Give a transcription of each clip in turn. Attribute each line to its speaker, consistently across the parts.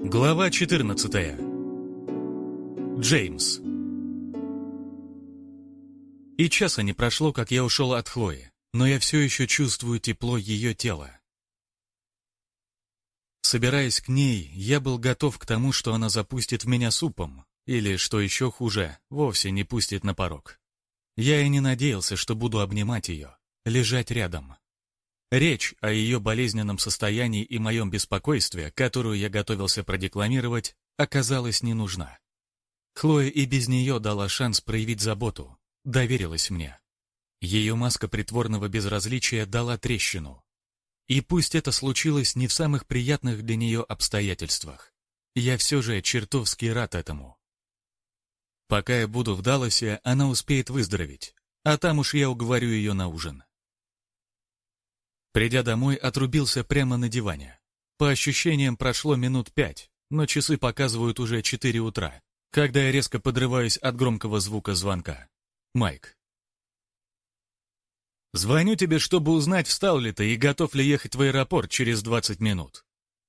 Speaker 1: Глава 14. Джеймс. И часа не прошло, как я ушел от Хлои, но я все еще чувствую тепло ее тела. Собираясь к ней, я был готов к тому, что она запустит в меня супом, или, что еще хуже, вовсе не пустит на порог. Я и не надеялся, что буду обнимать ее, лежать рядом. Речь о ее болезненном состоянии и моем беспокойстве, которую я готовился продекламировать, оказалась не нужна. Хлоя и без нее дала шанс проявить заботу, доверилась мне. Ее маска притворного безразличия дала трещину. И пусть это случилось не в самых приятных для нее обстоятельствах, я все же чертовски рад этому. Пока я буду в Далласе, она успеет выздороветь, а там уж я уговорю ее на ужин. Придя домой, отрубился прямо на диване. По ощущениям, прошло минут 5, но часы показывают уже 4 утра, когда я резко подрываюсь от громкого звука звонка. Майк. «Звоню тебе, чтобы узнать, встал ли ты и готов ли ехать в аэропорт через 20 минут».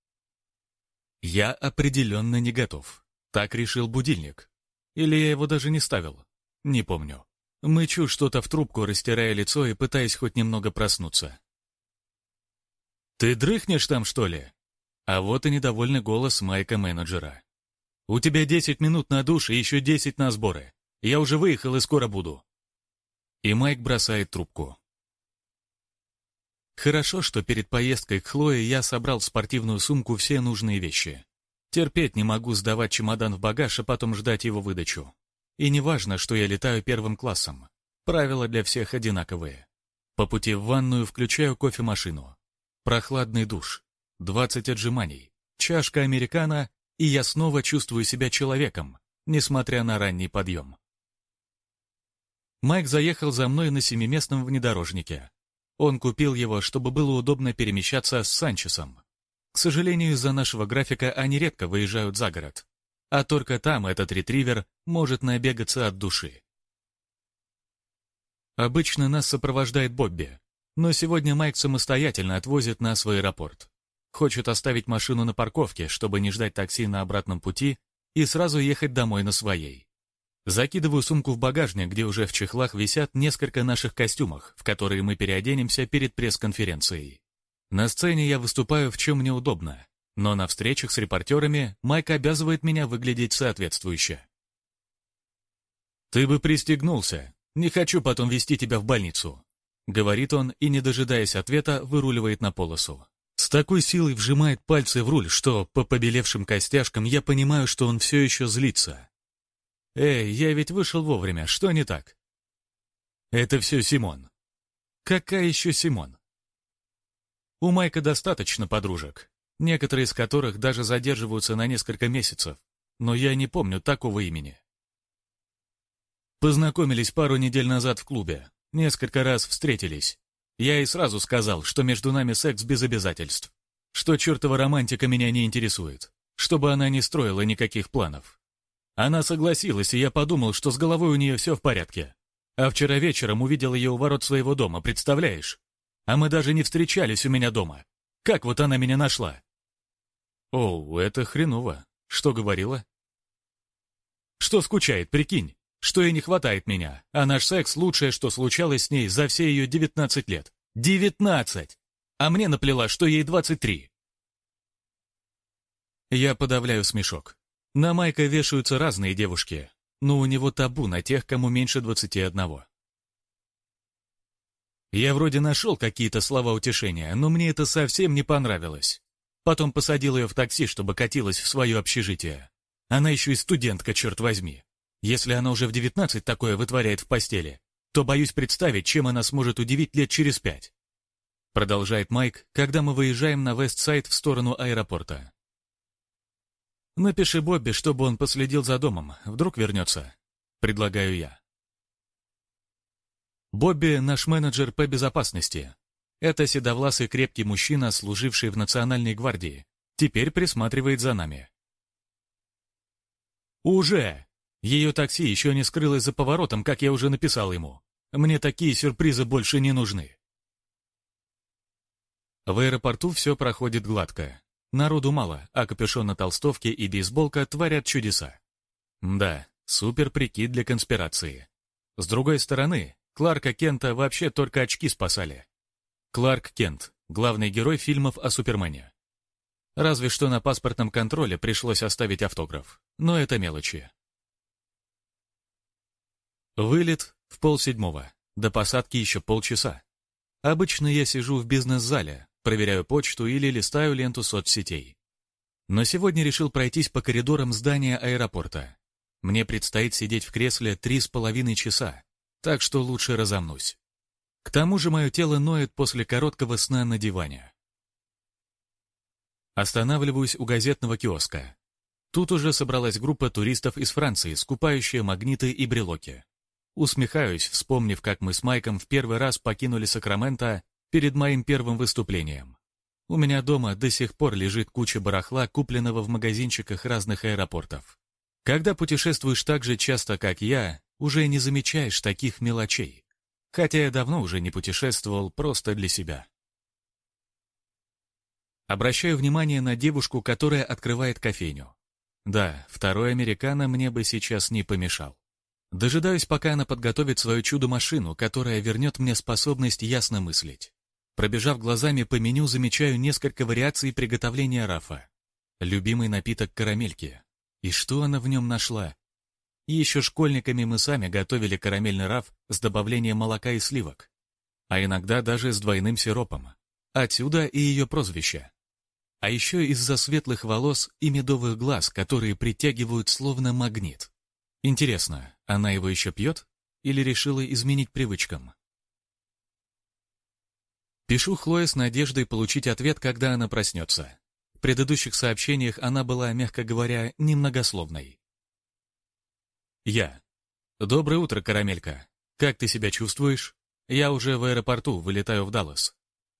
Speaker 1: Я определенно не готов. Так решил будильник. Или я его даже не ставил. Не помню. Мычу что-то в трубку, растирая лицо и пытаясь хоть немного проснуться. «Ты дрыхнешь там, что ли?» А вот и недовольный голос Майка-менеджера. «У тебя 10 минут на душ и еще 10 на сборы. Я уже выехал и скоро буду». И Майк бросает трубку. Хорошо, что перед поездкой к Хлое я собрал в спортивную сумку все нужные вещи. Терпеть не могу сдавать чемодан в багаж, а потом ждать его выдачу. И не важно, что я летаю первым классом. Правила для всех одинаковые. По пути в ванную включаю кофемашину. Прохладный душ, 20 отжиманий, чашка американо, и я снова чувствую себя человеком, несмотря на ранний подъем. Майк заехал за мной на 7-местном внедорожнике. Он купил его, чтобы было удобно перемещаться с Санчесом. К сожалению, из-за нашего графика они редко выезжают за город, а только там этот ретривер может набегаться от души. Обычно нас сопровождает Бобби. Но сегодня Майк самостоятельно отвозит нас в аэропорт. Хочет оставить машину на парковке, чтобы не ждать такси на обратном пути, и сразу ехать домой на своей. Закидываю сумку в багажник, где уже в чехлах висят несколько наших костюмов, в которые мы переоденемся перед пресс-конференцией. На сцене я выступаю в чем мне удобно, но на встречах с репортерами Майк обязывает меня выглядеть соответствующе. «Ты бы пристегнулся. Не хочу потом везти тебя в больницу», — говорит он и, не дожидаясь ответа, выруливает на полосу. С такой силой вжимает пальцы в руль, что по побелевшим костяшкам я понимаю, что он все еще злится. «Эй, я ведь вышел вовремя, что не так?» «Это все Симон». «Какая еще Симон?» У Майка достаточно подружек, некоторые из которых даже задерживаются на несколько месяцев, но я не помню такого имени. Познакомились пару недель назад в клубе. Несколько раз встретились. Я и сразу сказал, что между нами секс без обязательств, что чертова романтика меня не интересует, чтобы она не строила никаких планов. Она согласилась, и я подумал, что с головой у нее все в порядке. А вчера вечером увидел ее у ворот своего дома, представляешь? А мы даже не встречались у меня дома. Как вот она меня нашла? О, это хреново. Что говорила? Что скучает, прикинь? Что ей не хватает меня, а наш секс — лучшее, что случалось с ней за все ее 19 лет. 19! А мне наплела, что ей 23. Я подавляю смешок. На Майка вешаются разные девушки, но у него табу на тех, кому меньше 21. Я вроде нашел какие-то слова утешения, но мне это совсем не понравилось. Потом посадил ее в такси, чтобы катилась в свое общежитие. Она еще и студентка, черт возьми. Если она уже в 19 такое вытворяет в постели, то боюсь представить, чем она сможет удивить лет через 5. Продолжает Майк, когда мы выезжаем на Вестсайд в сторону аэропорта. Напиши Бобби, чтобы он последил за домом, вдруг вернется. Предлагаю я. Бобби — наш менеджер по безопасности. Это седовласый крепкий мужчина, служивший в Национальной гвардии. Теперь присматривает за нами. Уже! Ее такси еще не скрылось за поворотом, как я уже написал ему. Мне такие сюрпризы больше не нужны. В аэропорту все проходит гладко. Народу мало, а капюшон на толстовке и бейсболка творят чудеса. Да, супер прикид для конспирации. С другой стороны, Кларка Кента вообще только очки спасали. Кларк Кент — главный герой фильмов о Супермене. Разве что на паспортном контроле пришлось оставить автограф, но это мелочи. Вылет в 6:30, до посадки еще полчаса. Обычно я сижу в бизнес-зале, проверяю почту или листаю ленту соцсетей. Но сегодня решил пройтись по коридорам здания аэропорта. Мне предстоит сидеть в кресле 3,5 часа, так что лучше разомнусь. К тому же мое тело ноет после короткого сна на диване. Останавливаюсь у газетного киоска. Тут уже собралась группа туристов из Франции, скупающая магниты и брелоки. Усмехаюсь, вспомнив, как мы с Майком в первый раз покинули Сакраменто перед моим первым выступлением. У меня дома до сих пор лежит куча барахла, купленного в магазинчиках разных аэропортов. Когда путешествуешь так же часто, как я, уже не замечаешь таких мелочей. Хотя я давно уже не путешествовал просто для себя. Обращаю внимание на девушку, которая открывает кофейню. Да, второй американо мне бы сейчас не помешал. Дожидаюсь, пока она подготовит свою чудо-машину, которая вернет мне способность ясно мыслить. Пробежав глазами по меню, замечаю несколько вариаций приготовления рафа. Любимый напиток карамельки. И что она в нем нашла? И еще школьниками мы сами готовили карамельный раф с добавлением молока и сливок. А иногда даже с двойным сиропом. Отсюда и ее прозвище. А еще из-за светлых волос и медовых глаз, которые притягивают словно магнит. Интересно, она его еще пьет? Или решила изменить привычкам? Пишу Хлое с надеждой получить ответ, когда она проснется. В предыдущих сообщениях она была, мягко говоря, немногословной. Я. Доброе утро, карамелька. Как ты себя чувствуешь? Я уже в аэропорту, вылетаю в Даллас.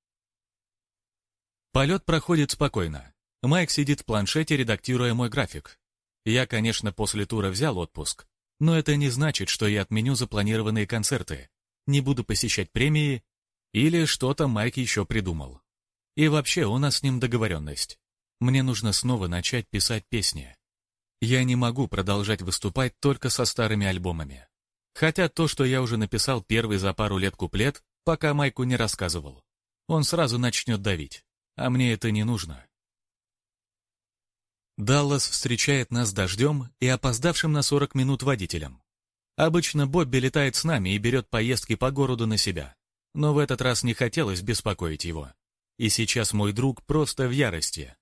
Speaker 1: Полет проходит спокойно. Майк сидит в планшете, редактируя мой график. Я, конечно, после тура взял отпуск, но это не значит, что я отменю запланированные концерты, не буду посещать премии или что-то Майк еще придумал. И вообще, у нас с ним договоренность. Мне нужно снова начать писать песни. Я не могу продолжать выступать только со старыми альбомами. Хотя то, что я уже написал первый за пару лет куплет, пока Майку не рассказывал. Он сразу начнет давить, а мне это не нужно. Даллас встречает нас дождем и опоздавшим на 40 минут водителем. Обычно Бобби летает с нами и берет поездки по городу на себя. Но в этот раз не хотелось беспокоить его. И сейчас мой друг просто в ярости.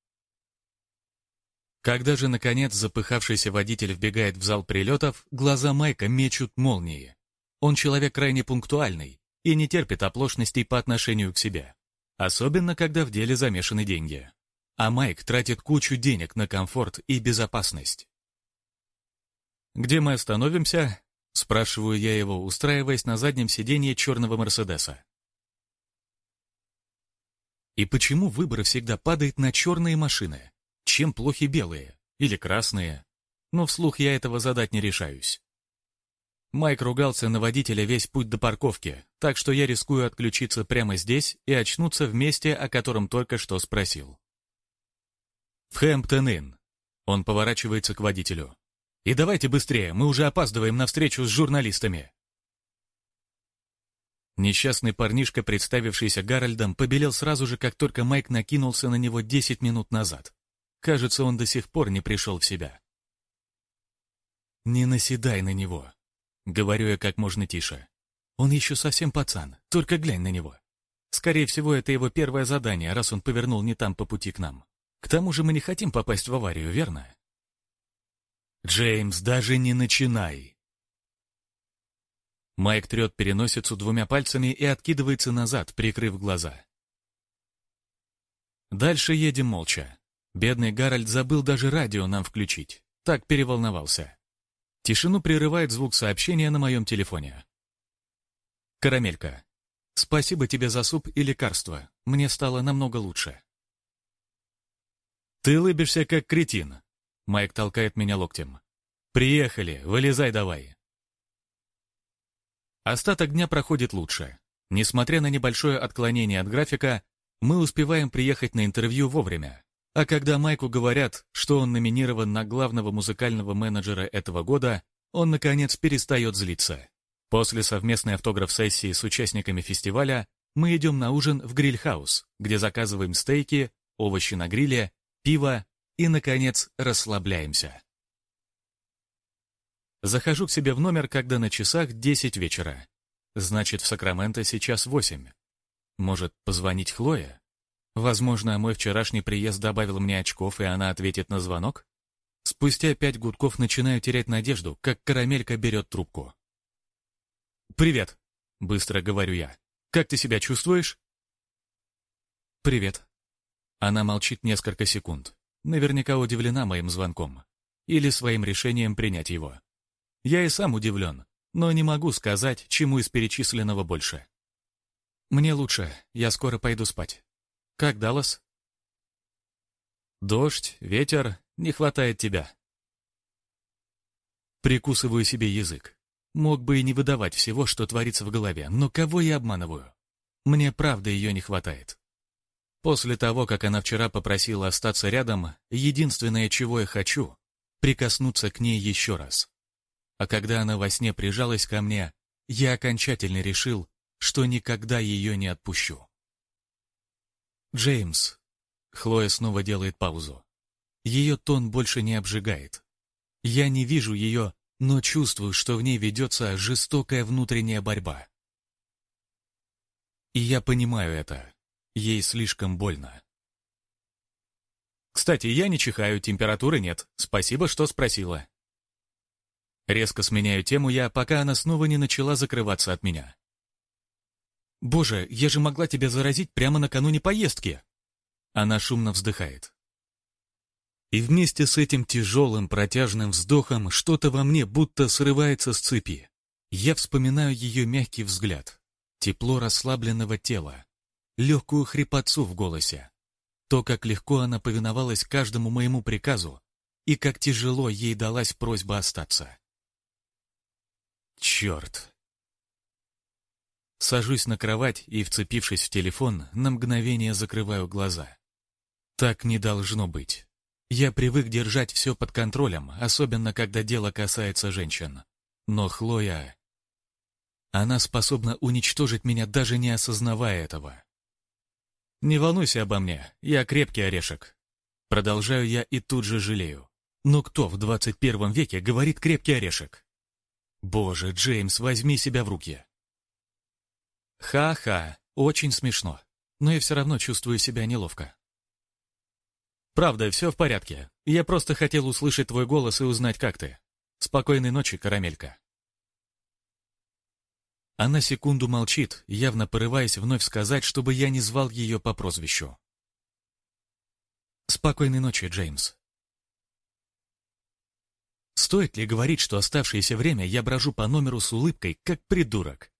Speaker 1: Когда же, наконец, запыхавшийся водитель вбегает в зал прилетов, глаза Майка мечут молнии. Он человек крайне пунктуальный и не терпит оплошностей по отношению к себе. Особенно, когда в деле замешаны деньги. А Майк тратит кучу денег на комфорт и безопасность. «Где мы остановимся?» — спрашиваю я его, устраиваясь на заднем сиденье черного Мерседеса. И почему выбор всегда падает на черные машины? Чем плохи белые? Или красные? Но вслух я этого задать не решаюсь. Майк ругался на водителя весь путь до парковки, так что я рискую отключиться прямо здесь и очнуться в месте, о котором только что спросил. В Хэмптон-Инн. Он поворачивается к водителю. И давайте быстрее, мы уже опаздываем на встречу с журналистами. Несчастный парнишка, представившийся Гарольдом, побелел сразу же, как только Майк накинулся на него 10 минут назад. Кажется, он до сих пор не пришел в себя. «Не наседай на него», — говорю я как можно тише. «Он еще совсем пацан, только глянь на него. Скорее всего, это его первое задание, раз он повернул не там по пути к нам. К тому же мы не хотим попасть в аварию, верно?» «Джеймс, даже не начинай!» Майк трет переносицу двумя пальцами и откидывается назад, прикрыв глаза. Дальше едем молча. Бедный Гарольд забыл даже радио нам включить. Так переволновался. Тишину прерывает звук сообщения на моем телефоне. «Карамелька, спасибо тебе за суп и лекарства. Мне стало намного лучше». «Ты улыбишься, как кретин». Майк толкает меня локтем. «Приехали, вылезай давай». Остаток дня проходит лучше. Несмотря на небольшое отклонение от графика, мы успеваем приехать на интервью вовремя. А когда Майку говорят, что он номинирован на главного музыкального менеджера этого года, он, наконец, перестает злиться. После совместной автограф-сессии с участниками фестиваля мы идем на ужин в гриль-хаус, где заказываем стейки, овощи на гриле, пиво и, наконец, расслабляемся. Захожу к себе в номер, когда на часах 10 вечера. Значит, в Сакраменто сейчас 8. Может, позвонить Хлое? Возможно, мой вчерашний приезд добавил мне очков, и она ответит на звонок? Спустя 5 гудков начинаю терять надежду, как карамелька берет трубку. «Привет», — быстро говорю я. «Как ты себя чувствуешь?» «Привет». Она молчит несколько секунд. Наверняка удивлена моим звонком. Или своим решением принять его. Я и сам удивлен, но не могу сказать, чему из перечисленного больше. «Мне лучше, я скоро пойду спать. Как Даллас?» «Дождь, ветер, не хватает тебя». Прикусываю себе язык. Мог бы и не выдавать всего, что творится в голове, но кого я обманываю? Мне правда ее не хватает. После того, как она вчера попросила остаться рядом, единственное, чего я хочу — прикоснуться к ней еще раз. А когда она во сне прижалась ко мне, я окончательно решил, что никогда ее не отпущу. «Джеймс», — Хлоя снова делает паузу. Ее тон больше не обжигает. Я не вижу ее, но чувствую, что в ней ведется жестокая внутренняя борьба. И я понимаю это. Ей слишком больно. «Кстати, я не чихаю, температуры нет. Спасибо, что спросила». Резко сменяю тему я, пока она снова не начала закрываться от меня. «Боже, я же могла тебя заразить прямо накануне поездки!» Она шумно вздыхает. И вместе с этим тяжелым протяжным вздохом что-то во мне будто срывается с цепи. Я вспоминаю ее мягкий взгляд, тепло расслабленного тела, легкую хрипотцу в голосе, то, как легко она повиновалась каждому моему приказу и как тяжело ей далась просьба остаться. Черт! Сажусь на кровать и, вцепившись в телефон, на мгновение закрываю глаза. Так не должно быть. Я привык держать все под контролем, особенно когда дело касается женщин. Но Хлоя... Она способна уничтожить меня, даже не осознавая этого. «Не волнуйся обо мне, я крепкий орешек». Продолжаю я и тут же жалею. Но кто в 21 веке говорит «крепкий орешек»? Боже, Джеймс, возьми себя в руки. Ха-ха, очень смешно, но я все равно чувствую себя неловко. Правда, все в порядке. Я просто хотел услышать твой голос и узнать, как ты. Спокойной ночи, карамелька. Она секунду молчит, явно порываясь вновь сказать, чтобы я не звал ее по прозвищу. Спокойной ночи, Джеймс. Стоит ли говорить, что оставшееся время я брожу по номеру с улыбкой, как придурок?